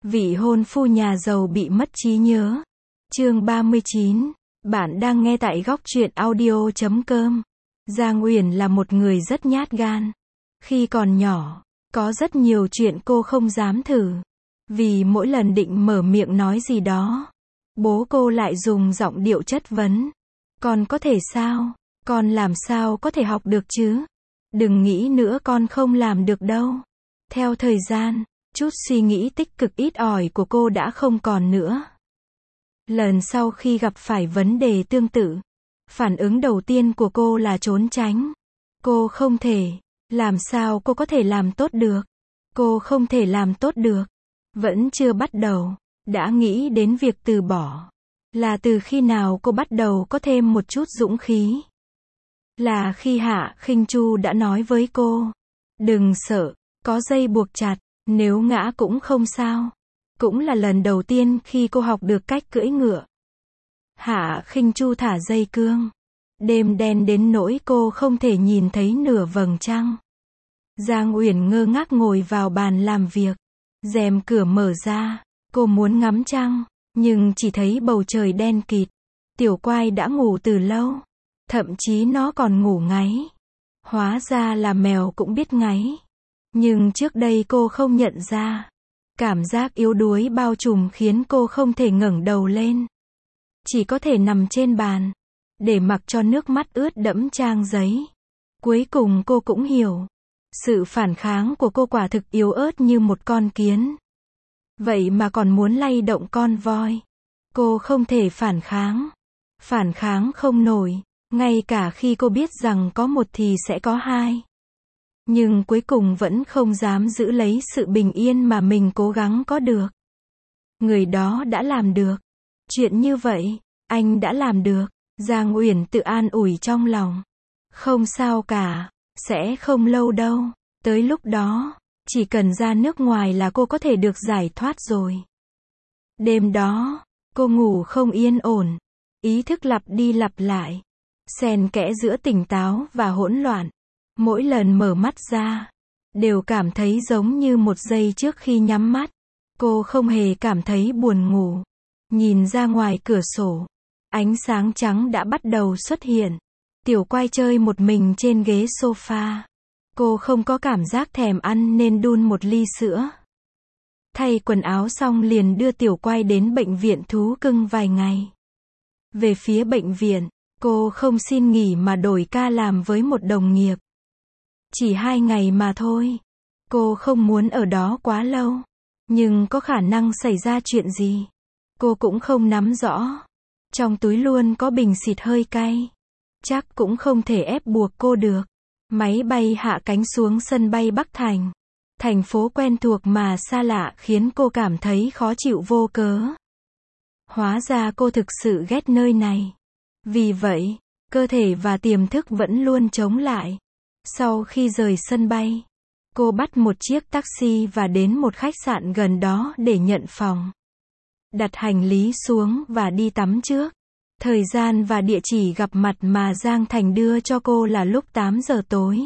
Vị hôn phu nhà giàu bị mất trí nhớ. Chương 39. Bạn đang nghe tại góc truyện audio.com. Giang Uyển là một người rất nhát gan. Khi còn nhỏ, có rất nhiều chuyện cô không dám thử. Vì mỗi lần định mở miệng nói gì đó, bố cô lại dùng giọng điệu chất vấn. Con có thể sao? Con làm sao có thể học được chứ? Đừng nghĩ nữa, con không làm được đâu. Theo thời gian, chút suy nghĩ tích cực ít ỏi của cô đã không còn nữa. Lần sau khi gặp phải vấn đề tương tự, phản ứng đầu tiên của cô là trốn tránh. Cô không thể. Làm sao cô có thể làm tốt được? Cô không thể làm tốt được. Vẫn chưa bắt đầu, đã nghĩ đến việc từ bỏ. Là từ khi nào cô bắt đầu có thêm một chút dũng khí? Là khi Hạ Khinh Chu đã nói với cô, đừng sợ, có dây buộc chặt, nếu ngã cũng không sao. Cũng là lần đầu tiên khi cô học được cách cưỡi ngựa. Hạ Khinh Chu thả dây cương. Đêm đen đến nỗi cô không thể nhìn thấy nửa vầng trăng. Giang Uyển ngơ ngác ngồi vào bàn làm việc. Rèm cửa mở ra, cô muốn ngắm trăng, nhưng chỉ thấy bầu trời đen kịt. Tiểu Quai đã ngủ từ lâu, thậm chí nó còn ngủ ngáy. Hóa ra là mèo cũng biết ngáy. Nhưng trước đây cô không nhận ra. Cảm giác yếu đuối bao trùm khiến cô không thể ngẩng đầu lên. Chỉ có thể nằm trên bàn, để mặc cho nước mắt ướt đẫm trang giấy. Cuối cùng cô cũng hiểu. Sự phản kháng của cô quả thực yếu ớt như một con kiến. Vậy mà còn muốn lay động con voi. Cô không thể phản kháng. Phản kháng không nổi, ngay cả khi cô biết rằng có một thì sẽ có hai. Nhưng cuối cùng vẫn không dám giữ lấy sự bình yên mà mình cố gắng có được. Người đó đã làm được. Chuyện như vậy, anh đã làm được. Giang Uyển tự an ủi trong lòng. Không sao cả, sẽ không lâu đâu. Tới lúc đó, chỉ cần ra nước ngoài là cô có thể được giải thoát rồi. Đêm đó, cô ngủ không yên ổn. Ý thức lặp đi lặp lại. Xen kẽ giữa tỉnh táo và hỗn loạn. Mỗi lần mở mắt ra, đều cảm thấy giống như một giây trước khi nhắm mắt. Cô không hề cảm thấy buồn ngủ. Nhìn ra ngoài cửa sổ, ánh sáng trắng đã bắt đầu xuất hiện. Tiểu Quai chơi một mình trên ghế sofa. Cô không có cảm giác thèm ăn nên đun một ly sữa. Thay quần áo xong liền đưa Tiểu Quai đến bệnh viện thú cưng vài ngày. Về phía bệnh viện, cô không xin nghỉ mà đổi ca làm với một đồng nghiệp. Chỉ 2 ngày mà thôi. Cô không muốn ở đó quá lâu. Nhưng có khả năng xảy ra chuyện gì? Cô cũng không nắm rõ. Trong túi luôn có bình xịt hơi cay. Chắc cũng không thể ép buộc cô được. Máy bay hạ cánh xuống sân bay Bắc Thành. Thành phố quen thuộc mà xa lạ khiến cô cảm thấy khó chịu vô cớ. Hóa ra cô thực sự ghét nơi này. Vì vậy, cơ thể và tiềm thức vẫn luôn chống lại. Sau khi rời sân bay, cô bắt một chiếc taxi và đến một khách sạn gần đó để nhận phòng. Đặt hành lý xuống và đi tắm trước. Thời gian và địa chỉ gặp mặt mà Giang Thành đưa cho cô là lúc 8 giờ tối.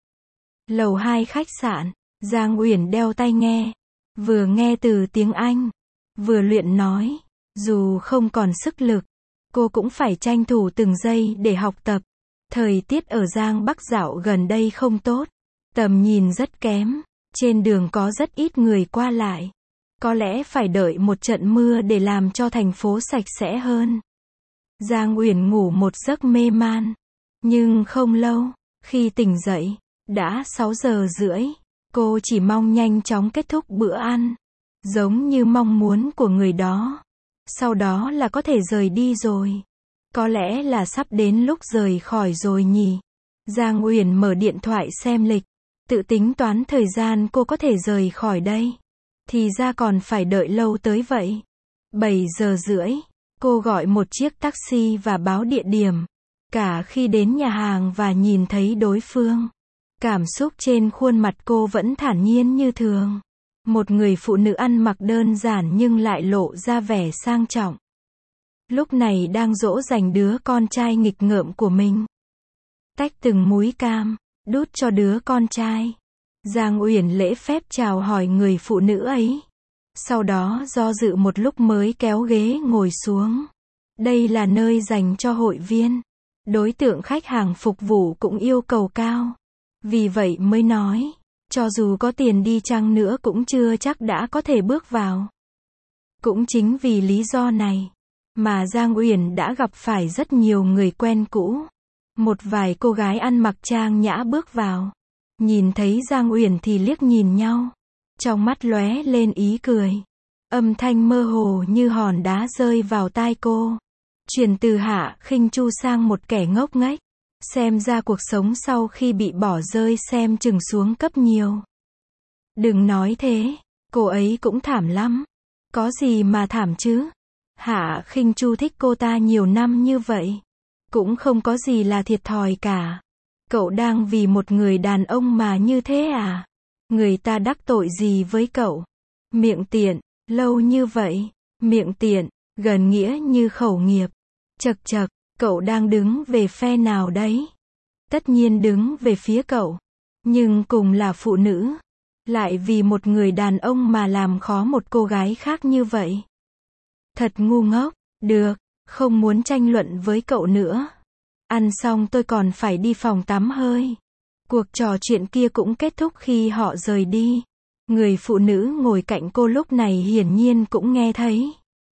Lầu 2 khách sạn, Giang Uyển đeo tai nghe. Vừa nghe từ tiếng Anh, vừa luyện nói. Dù không còn sức lực, cô cũng phải tranh thủ từng giây để học tập. Thời tiết ở Giang Bắc dạo gần đây không tốt. Tầm nhìn rất kém. Trên đường có rất ít người qua lại. Có lẽ phải đợi một trận mưa để làm cho thành phố sạch sẽ hơn. Giang Uyển ngủ một giấc mê man. Nhưng không lâu, khi tỉnh dậy, đã 6 giờ rưỡi. Cô chỉ mong nhanh chóng kết thúc bữa ăn. Giống như mong muốn của người đó. Sau đó là có thể rời đi rồi. Có lẽ là sắp đến lúc rời khỏi rồi nhỉ. Giang Uyển mở điện thoại xem lịch. Tự tính toán thời gian cô có thể rời khỏi đây. Thì ra còn phải đợi lâu tới vậy. 7 giờ rưỡi. Cô gọi một chiếc taxi và báo địa điểm. Cả khi đến nhà hàng và nhìn thấy đối phương, cảm xúc trên khuôn mặt cô vẫn thản nhiên như thường. Một người phụ nữ ăn mặc đơn giản nhưng lại lộ ra vẻ sang trọng. Lúc này đang dỗ dành đứa con trai nghịch ngợm của mình. Tách từng múi cam, đút cho đứa con trai. Giang Uyển lễ phép chào hỏi người phụ nữ ấy. Sau đó do dự một lúc mới kéo ghế ngồi xuống. Đây là nơi dành cho hội viên. Đối tượng khách hàng phục vụ cũng yêu cầu cao. Vì vậy mới nói, cho dù có tiền đi chăng nữa cũng chưa chắc đã có thể bước vào. Cũng chính vì lý do này, mà Giang Uyển đã gặp phải rất nhiều người quen cũ. Một vài cô gái ăn mặc trang nhã bước vào. Nhìn thấy Giang Uyển thì liếc nhìn nhau. Trong mắt lóe lên ý cười. Âm thanh mơ hồ như hòn đá rơi vào tai cô. Chuyển từ Hạ Khinh Chu sang một kẻ ngốc nghếch. Xem ra cuộc sống sau khi bị bỏ rơi xem chừng xuống cấp nhiều. Đừng nói thế, cô ấy cũng thảm lắm. Có gì mà thảm chứ? Hạ Khinh Chu thích cô ta nhiều năm như vậy. Cũng không có gì là thiệt thòi cả. Cậu đang vì một người đàn ông mà như thế à? Người ta đắc tội gì với cậu? Miệng tiện, lâu như vậy. Miệng tiện, gần nghĩa như khẩu nghiệp. Chậc chậc, cậu đang đứng về phe nào đấy? Tất nhiên đứng về phía cậu. Nhưng cùng là phụ nữ. Lại vì một người đàn ông mà làm khó một cô gái khác như vậy. Thật ngu ngốc. Được, không muốn tranh luận với cậu nữa. Ăn xong tôi còn phải đi phòng tắm hơi. Cuộc trò chuyện kia cũng kết thúc khi họ rời đi. Người phụ nữ ngồi cạnh cô lúc này hiển nhiên cũng nghe thấy.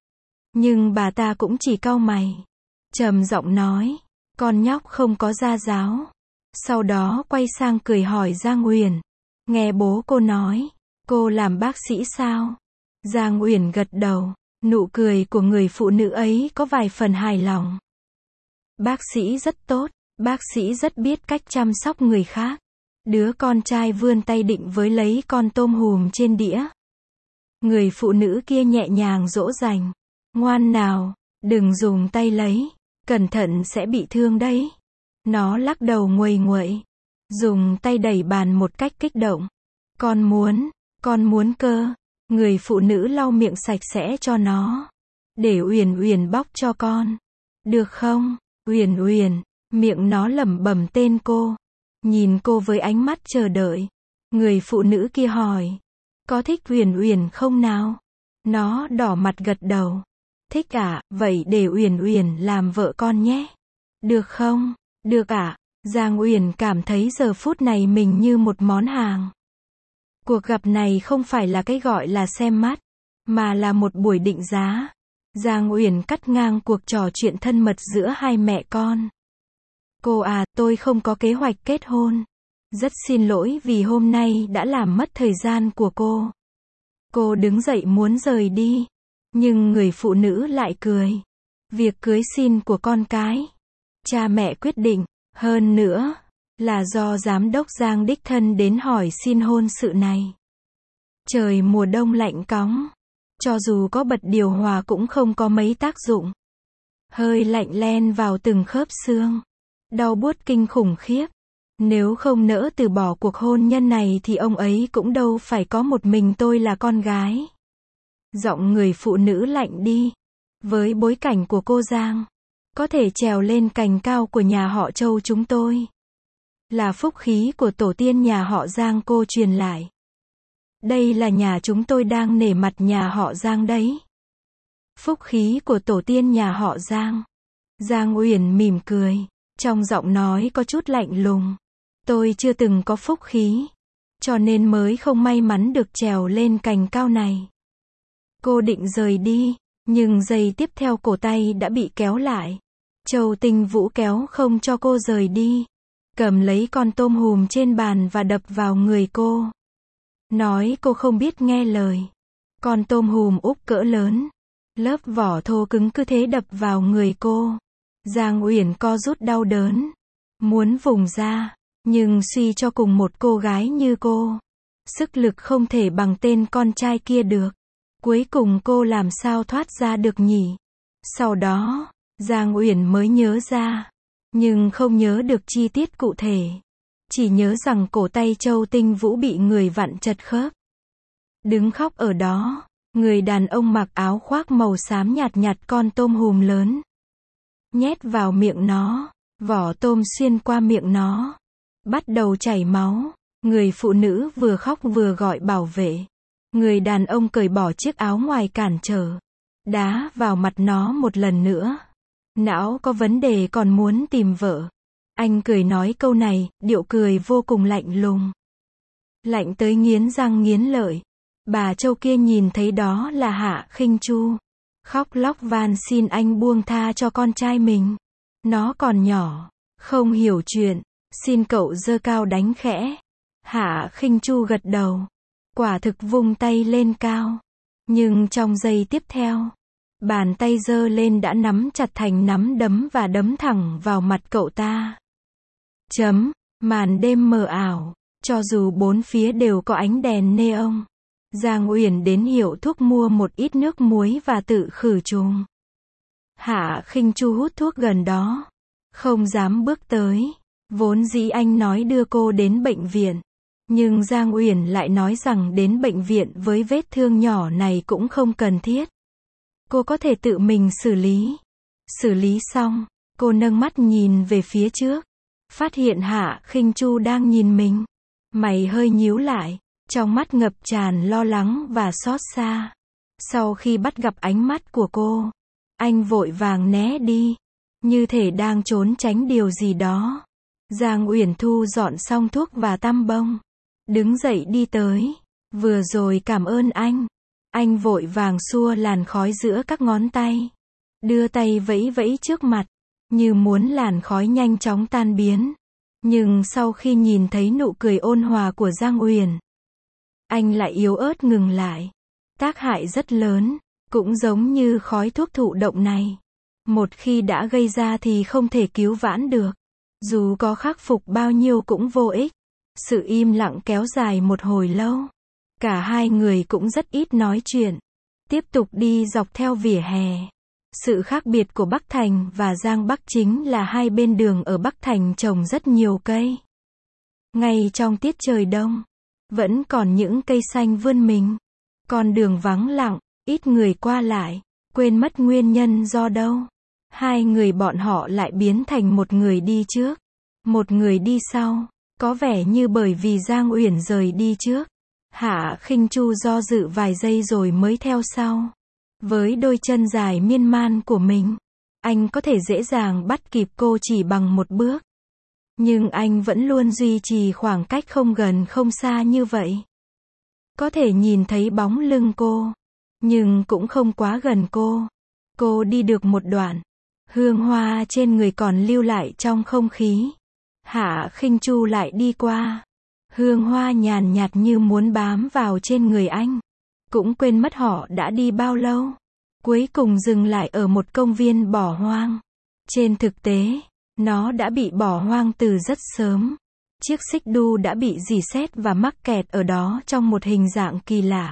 Nhưng bà ta cũng chỉ cau mày. Trầm giọng nói, con nhóc không có gia giáo. Sau đó quay sang cười hỏi Giang Uyển. Nghe bố cô nói, cô làm bác sĩ sao? Giang Uyển gật đầu. Nụ cười của người phụ nữ ấy có vài phần hài lòng. Bác sĩ rất tốt, bác sĩ rất biết cách chăm sóc người khác. Đứa con trai vươn tay định với lấy con tôm hùm trên đĩa. Người phụ nữ kia nhẹ nhàng dỗ dành. Ngoan nào, đừng dùng tay lấy, cẩn thận sẽ bị thương đấy. Nó lắc đầu nguầy nguậy, dùng tay đẩy bàn một cách kích động. Con muốn cơ. Người phụ nữ lau miệng sạch sẽ cho nó. Để Uyển Uyển bóc cho con. Được không? Uyển Uyển, miệng nó lẩm bẩm tên cô. Nhìn cô với ánh mắt chờ đợi. Người phụ nữ kia hỏi. Có thích Uyển Uyển không nào? Nó đỏ mặt gật đầu. Thích ạ, vậy để Uyển Uyển làm vợ con nhé. Được không? Được ạ. Giang Uyển cảm thấy giờ phút này mình như một món hàng. Cuộc gặp này không phải là cái gọi là xem mắt, mà là một buổi định giá. Giang Uyển cắt ngang cuộc trò chuyện thân mật giữa hai mẹ con. Cô à, tôi không có kế hoạch kết hôn. Rất xin lỗi vì hôm nay đã làm mất thời gian của cô. Cô đứng dậy muốn rời đi. Nhưng người phụ nữ lại cười. Việc cưới xin của con cái, cha mẹ quyết định. Hơn nữa, là do giám đốc Giang đích thân đến hỏi xin hôn sự này. Trời mùa đông lạnh cóng. Cho dù có bật điều hòa cũng không có mấy tác dụng. Hơi lạnh len vào từng khớp xương. Đau buốt kinh khủng khiếp. Nếu không nỡ từ bỏ cuộc hôn nhân này thì ông ấy cũng đâu phải có một mình tôi là con gái. Giọng người phụ nữ lạnh đi. Với bối cảnh của cô Giang, có thể trèo lên cành cao của nhà họ Châu chúng tôi. Là phúc khí của tổ tiên nhà họ Giang cô truyền lại. Đây là nhà chúng tôi đang nể mặt nhà họ Giang đấy. Phúc khí của tổ tiên nhà họ Giang. Giang Uyển mỉm cười. Trong giọng nói có chút lạnh lùng. Tôi chưa từng có phúc khí. Cho nên mới không may mắn được trèo lên cành cao này. Cô định rời đi. Nhưng giây tiếp theo cổ tay đã bị kéo lại. Châu Tinh Vũ kéo không cho cô rời đi. Cầm lấy con tôm hùm trên bàn và đập vào người cô. Nói cô không biết nghe lời. Con tôm hùm úp cỡ lớn. Lớp vỏ thô cứng cứ thế đập vào người cô. Giang Uyển co rút đau đớn. Muốn vùng ra. Nhưng suy cho cùng một cô gái như cô. Sức lực không thể bằng tên con trai kia được. Cuối cùng cô làm sao thoát ra được nhỉ? Sau đó, Giang Uyển mới nhớ ra. Nhưng không nhớ được chi tiết cụ thể. Chỉ nhớ rằng cổ tay Châu Tinh Vũ bị người vặn chật khớp. Đứng khóc ở đó, người đàn ông mặc áo khoác màu xám nhạt nhạt con tôm hùm lớn. Nhét vào miệng nó, vỏ tôm xuyên qua miệng nó. Bắt đầu chảy máu. Người phụ nữ vừa khóc vừa gọi bảo vệ. Người đàn ông cởi bỏ chiếc áo ngoài cản trở, đá vào mặt nó một lần nữa. Não có vấn đề còn muốn tìm vợ. Anh cười nói câu này, điệu cười vô cùng lạnh lùng. Lạnh tới nghiến răng nghiến lợi. Bà Châu kia nhìn thấy đó là Hạ Khinh Chu. Khóc lóc van xin anh buông tha cho con trai mình. Nó còn nhỏ, không hiểu chuyện, xin cậu giơ cao đánh khẽ. Hạ Khinh Chu gật đầu. Quả thực vung tay lên cao. Nhưng trong giây tiếp theo, bàn tay giơ lên đã nắm chặt thành nắm đấm và đấm thẳng vào mặt cậu ta. Màn đêm mờ ảo, cho dù bốn phía đều có ánh đèn neon. Giang Uyển đến hiệu thuốc mua một ít nước muối và tự khử trùng. Hạ Khinh Chu hút thuốc gần đó, không dám bước tới. Vốn dĩ anh nói đưa cô đến bệnh viện, nhưng Giang Uyển lại nói rằng đến bệnh viện với vết thương nhỏ này cũng không cần thiết. Cô có thể tự mình xử lý. Xử lý xong, cô nâng mắt nhìn về phía trước, phát hiện Hạ Khinh Chu đang nhìn mình. Mày hơi nhíu lại, trong mắt ngập tràn lo lắng và xót xa. Sau khi bắt gặp ánh mắt của cô, anh vội vàng né đi, như thể đang trốn tránh điều gì đó. Giang Uyển thu dọn xong thuốc và tăm bông, đứng dậy đi tới. Vừa rồi cảm ơn anh. Anh vội vàng xua làn khói giữa các ngón tay, đưa tay vẫy vẫy trước mặt, như muốn làn khói nhanh chóng tan biến. Nhưng sau khi nhìn thấy nụ cười ôn hòa của Giang Uyển, anh lại yếu ớt ngừng lại. Tác hại rất lớn, cũng giống như khói thuốc thụ động này. Một khi đã gây ra thì không thể cứu vãn được. Dù có khắc phục bao nhiêu cũng vô ích. Sự im lặng kéo dài một hồi lâu. Cả hai người cũng rất ít nói chuyện. Tiếp tục đi dọc theo vỉa hè. Sự khác biệt của Bắc Thành và Giang Bắc chính là hai bên đường ở Bắc Thành trồng rất nhiều cây. Ngay trong tiết trời đông, vẫn còn những cây xanh vươn mình. Con đường vắng lặng, ít người qua lại, quên mất nguyên nhân do đâu. Hai người bọn họ lại biến thành một người đi trước, một người đi sau. Có vẻ như bởi vì Giang Uyển rời đi trước, Hạ Khinh Chu do dự vài giây rồi mới theo sau. Với đôi chân dài miên man của mình, anh có thể dễ dàng bắt kịp cô chỉ bằng một bước. Nhưng anh vẫn luôn duy trì khoảng cách không gần không xa như vậy. Có thể nhìn thấy bóng lưng cô, nhưng cũng không quá gần cô. Cô đi được một đoạn, hương hoa trên người còn lưu lại trong không khí. Hạ Khinh Chu lại đi qua. Hương hoa nhàn nhạt như muốn bám vào trên người anh. Cũng quên mất họ đã đi bao lâu. Cuối cùng dừng lại ở một công viên bỏ hoang. Trên thực tế, nó đã bị bỏ hoang từ rất sớm. Chiếc xích đu đã bị rỉ sét và mắc kẹt ở đó trong một hình dạng kỳ lạ.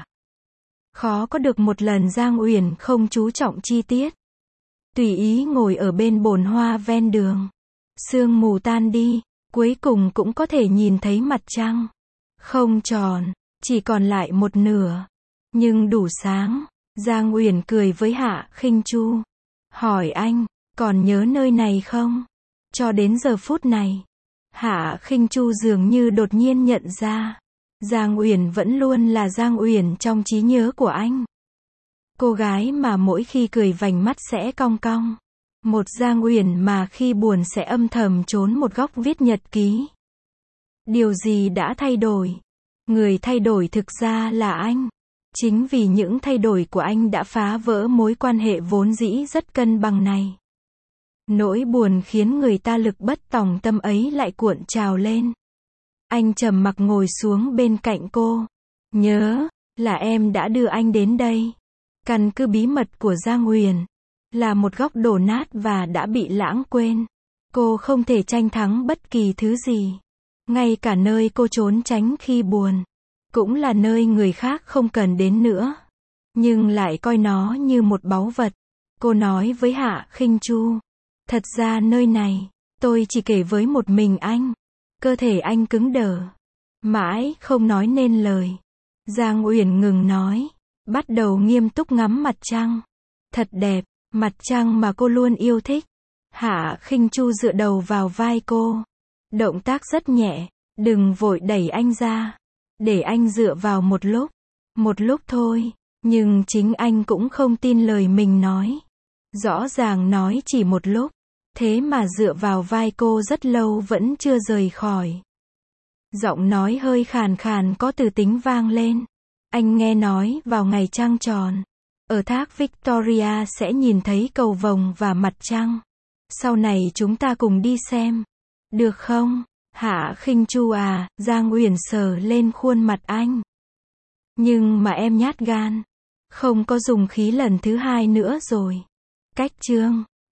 Khó có được một lần Giang Uyển không chú trọng chi tiết. Tùy ý ngồi ở bên bồn hoa ven đường. Sương mù tan đi, cuối cùng cũng có thể nhìn thấy mặt trăng. Không tròn, chỉ còn lại một nửa. Nhưng đủ sáng. Giang Uyển cười với Hạ Khinh Chu. Hỏi anh, còn nhớ nơi này không? Cho đến giờ phút này, Hạ Khinh Chu dường như đột nhiên nhận ra. Giang Uyển vẫn luôn là Giang Uyển trong trí nhớ của anh. Cô gái mà mỗi khi cười vành mắt sẽ cong cong. Một Giang Uyển mà khi buồn sẽ âm thầm trốn một góc viết nhật ký. Điều gì đã thay đổi? Người thay đổi thực ra là anh. Chính vì những thay đổi của anh đã phá vỡ mối quan hệ vốn dĩ rất cân bằng này. Nỗi buồn khiến người ta lực bất tòng tâm ấy lại cuộn trào lên. Anh trầm mặc ngồi xuống bên cạnh cô. Nhớ, là em đã đưa anh đến đây. Căn cứ bí mật của Giang Uyển là một góc đổ nát và đã bị lãng quên. Cô không thể tranh thắng bất kỳ thứ gì. Ngay cả nơi cô trốn tránh khi buồn, cũng là nơi người khác không cần đến nữa. Nhưng lại coi nó như một báu vật. Cô nói với Hạ Khinh Chu. Thật ra nơi này, tôi chỉ kể với một mình anh. Cơ thể anh cứng đờ. Mãi không nói nên lời. Giang Uyển ngừng nói. Bắt đầu nghiêm túc ngắm mặt trăng. Thật đẹp, mặt trăng mà cô luôn yêu thích. Hạ Khinh Chu dựa đầu vào vai cô. Động tác rất nhẹ, đừng vội đẩy anh ra. Để anh dựa vào một lúc. Một lúc thôi, nhưng chính anh cũng không tin lời mình nói. Rõ ràng nói chỉ một lúc, thế mà dựa vào vai cô rất lâu vẫn chưa rời khỏi. Giọng nói hơi khàn khàn có từ tính vang lên. Anh nghe nói vào ngày trăng tròn, ở thác Victoria sẽ nhìn thấy cầu vồng và mặt trăng. Sau này chúng ta cùng đi xem. Được không? Hạ Khinh Chu à, Giang Uyển sờ lên khuôn mặt anh. Nhưng mà em nhát gan. Không có dùng khí lần thứ hai nữa rồi. Cách chương